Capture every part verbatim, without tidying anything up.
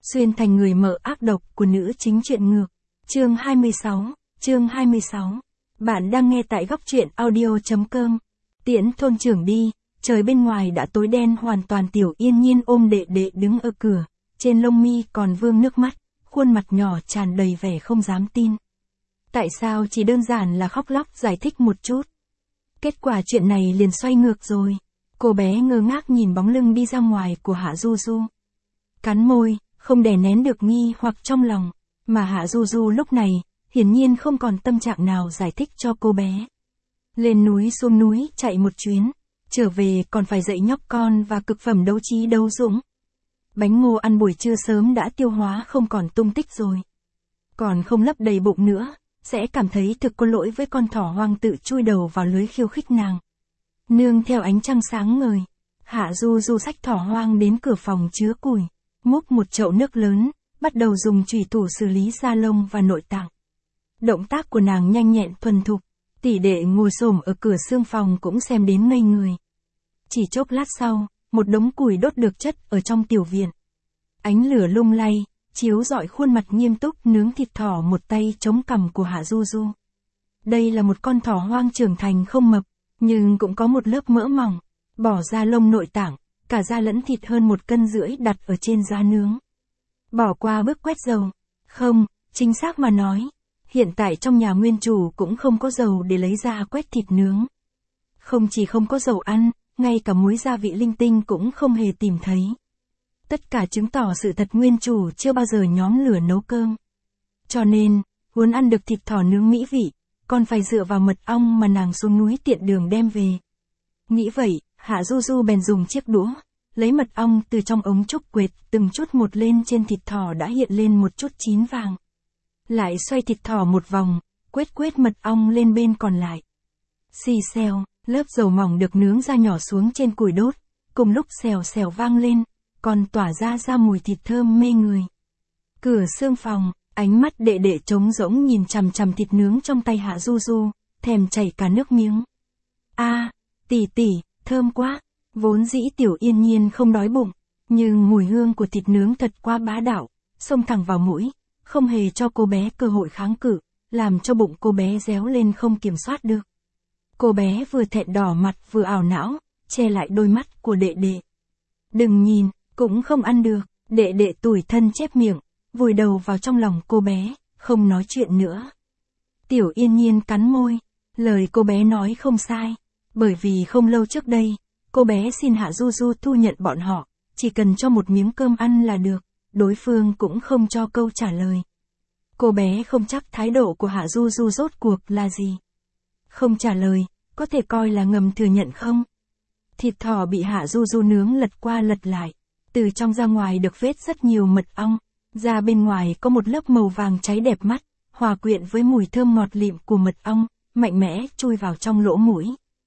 xuyên thành người mở ác độc của nữ chính truyện ngược. Chương hai mươi sáu, chương hai mươi sáu. Bạn đang nghe tại góc truyện audio chấm com. Tiễn thôn trưởng đi, trời bên ngoài đã tối đen hoàn toàn. Tiểu Yên Nhiên ôm đệ đệ đứng ở cửa, trên lông mi còn vương nước mắt, khuôn mặt nhỏ tràn đầy vẻ không dám tin. Tại sao chỉ đơn giản là khóc lóc giải thích một chút. Kết quả chuyện này liền xoay ngược rồi. Cô bé ngơ ngác nhìn bóng lưng đi ra ngoài của Hạ Du Du. Cắn môi, không đè nén được nghi hoặc trong lòng, mà Hạ Du Du lúc này, hiển nhiên không còn tâm trạng nào giải thích cho cô bé. Lên núi xuống núi chạy một chuyến, trở về còn phải dạy nhóc con và cực phẩm đấu trí đấu dũng. Bánh ngô ăn buổi trưa sớm đã tiêu hóa không còn tung tích rồi. Còn không lấp đầy bụng nữa, sẽ cảm thấy thực có lỗi với con thỏ hoang tự chui đầu vào lưới khiêu khích nàng. Nương theo ánh trăng sáng ngời, Hạ Du Du xách thỏ hoang đến cửa phòng chứa củi, múc một chậu nước lớn, bắt đầu dùng chùy thủ xử lý da lông và nội tạng. Động tác của nàng nhanh nhẹn thuần thục, tỷ đệ ngồi xổm ở cửa xương phòng cũng xem đến ngây người. Chỉ chốc lát sau, một đống củi đốt được chất ở trong tiểu viện. Ánh lửa lung lay, chiếu rọi khuôn mặt nghiêm túc nướng thịt thỏ một tay chống cằm của Hạ Du Du. Đây là một con thỏ hoang trưởng thành không mập, nhưng cũng có một lớp mỡ mỏng, bỏ da lông nội tạng, cả da lẫn thịt hơn một cân rưỡi đặt ở trên giá nướng. Bỏ qua bước quét dầu. Không, chính xác mà nói, hiện tại trong nhà nguyên chủ cũng không có dầu để lấy ra quét thịt nướng. Không chỉ không có dầu ăn, ngay cả muối gia vị linh tinh cũng không hề tìm thấy. Tất cả chứng tỏ sự thật nguyên chủ chưa bao giờ nhóm lửa nấu cơm. Cho nên, muốn ăn được thịt thỏ nướng mỹ vị, còn phải dựa vào mật ong mà nàng xuống núi tiện đường đem về. Nghĩ vậy, Hạ Du Du bèn dùng chiếc đũa, lấy mật ong từ trong ống trúc quệt từng chút một lên trên thịt thỏ đã hiện lên một chút chín vàng. Lại xoay thịt thỏ một vòng, quét quét mật ong lên bên còn lại. Xì xèo, lớp dầu mỏng được nướng ra nhỏ xuống trên củi đốt, cùng lúc xèo xèo vang lên, còn tỏa ra ra mùi thịt thơm mê người. Cửa xương phòng, ánh mắt đệ đệ trống rỗng nhìn chằm chằm thịt nướng trong tay Hạ Du Du, thèm chảy cả nước miếng. A, tỷ tỷ, thơm quá. Vốn dĩ Tiểu Yên Nhiên không đói bụng, nhưng mùi hương của thịt nướng thật quá bá đạo, xông thẳng vào mũi, không hề cho cô bé cơ hội kháng cự, làm cho bụng cô bé réo lên không kiểm soát được. Cô bé vừa thẹn đỏ mặt vừa ảo não, che lại đôi mắt của đệ đệ. Đừng nhìn, cũng không ăn được. Đệ đệ tủi thân chép miệng, vùi đầu vào trong lòng cô bé, không nói chuyện nữa. Tiểu Yên Nhiên cắn môi, lời cô bé nói không sai, bởi vì không lâu trước đây, cô bé xin Hạ Du Du thu nhận bọn họ, chỉ cần cho một miếng cơm ăn là được, đối phương cũng không cho câu trả lời. Cô bé không chắc thái độ của Hạ Du Du rốt cuộc là gì. Không trả lời, có thể coi là ngầm thừa nhận không? Thịt thỏ bị Hạ Du Du nướng lật qua lật lại, từ trong ra ngoài được vết rất nhiều mật ong, ra bên ngoài có một lớp màu vàng cháy đẹp mắt, hòa quyện với mùi thơm ngọt lịm của mật ong, mạnh mẽ chui vào trong lỗ mũi.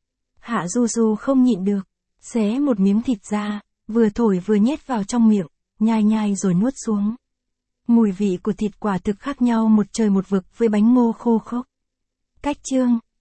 Hạ Du Du không nhịn được, xé một miếng thịt ra, vừa thổi vừa nhét vào trong miệng, nhai nhai rồi nuốt xuống. Mùi vị của thịt quả thực khác nhau một trời một vực với bánh ngô khô khốc. Cách chương